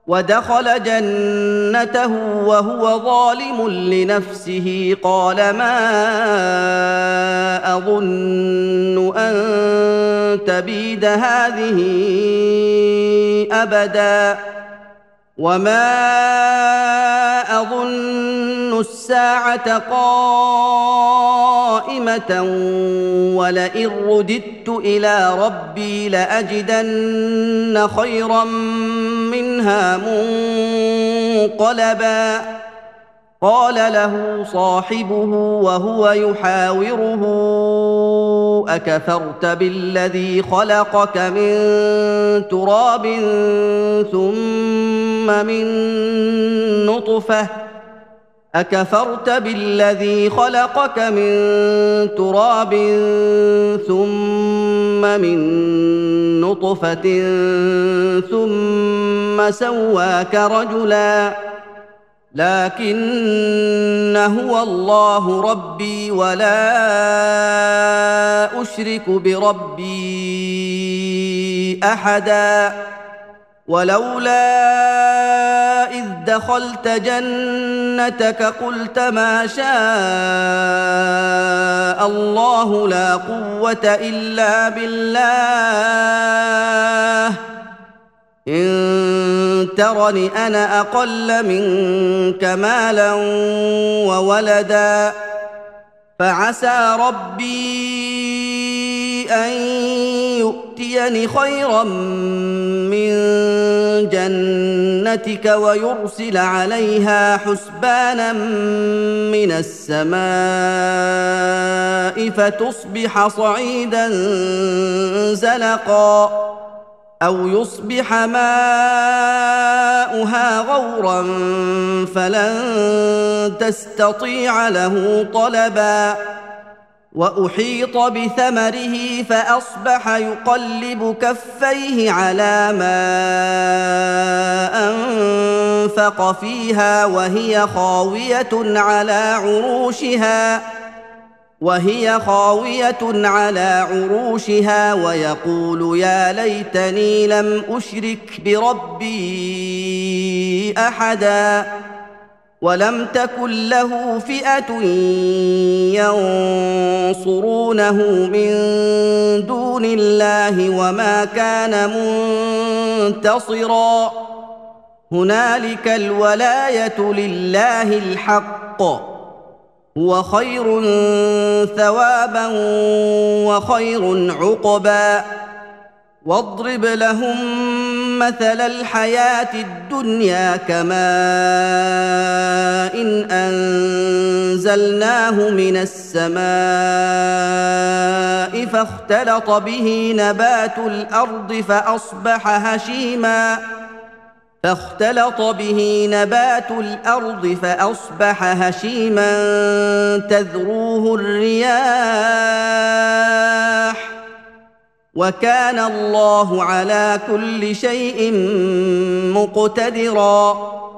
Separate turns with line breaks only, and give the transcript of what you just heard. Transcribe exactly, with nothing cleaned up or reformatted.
ودخل جنته وهو ظالم لنفسه قال ما أظن أن تبيد هذه أبدا وما أظن الساعة قائمة ولئن رددت إلى ربي لأجدن خيرا منها منقلبا قال له صاحبه وهو يحاوره أكفرت بالذي خلقك من تراب ثم من نطفة أكفرت بالذي خلقك من تراب ثم من نطفة ثم سواك رجلا لكن هو الله ربي ولا أشرك بربي أحدا ولولا إذ دخلت جنتك قلت ما شاء الله لا قوة إلا بالله إن ترني أنا أقل منك مالا وولدا فعسى ربي أن يؤتيني خيرا من جنتك ويرسل عليها حسبانا من السماء فتصبح صعيدا زلقا أو يصبح ماؤها غورا فلن تستطيع له طلبا وأحيط بثمره فأصبح يقلب كفيه على ما أنفق فيها وهي خاوية على عروشها وهي خاوية على عروشها ويقول يا ليتني لم أشرك بربي أحدا ولم تكن له فئة ينصرونه من دون الله وما كان منتصرا هنالك الولاية لله الحق هو خير ثوابا وخير عقبا واضرب لهم مثل الحياة الدنيا كماء إن أنزلناه من السماء فاختلط به نبات الأرض فأصبح هشيما فاختلط به نبات الأرض فأصبح هشيما تذروه الرياح وكان الله على كل شيء مقتدرا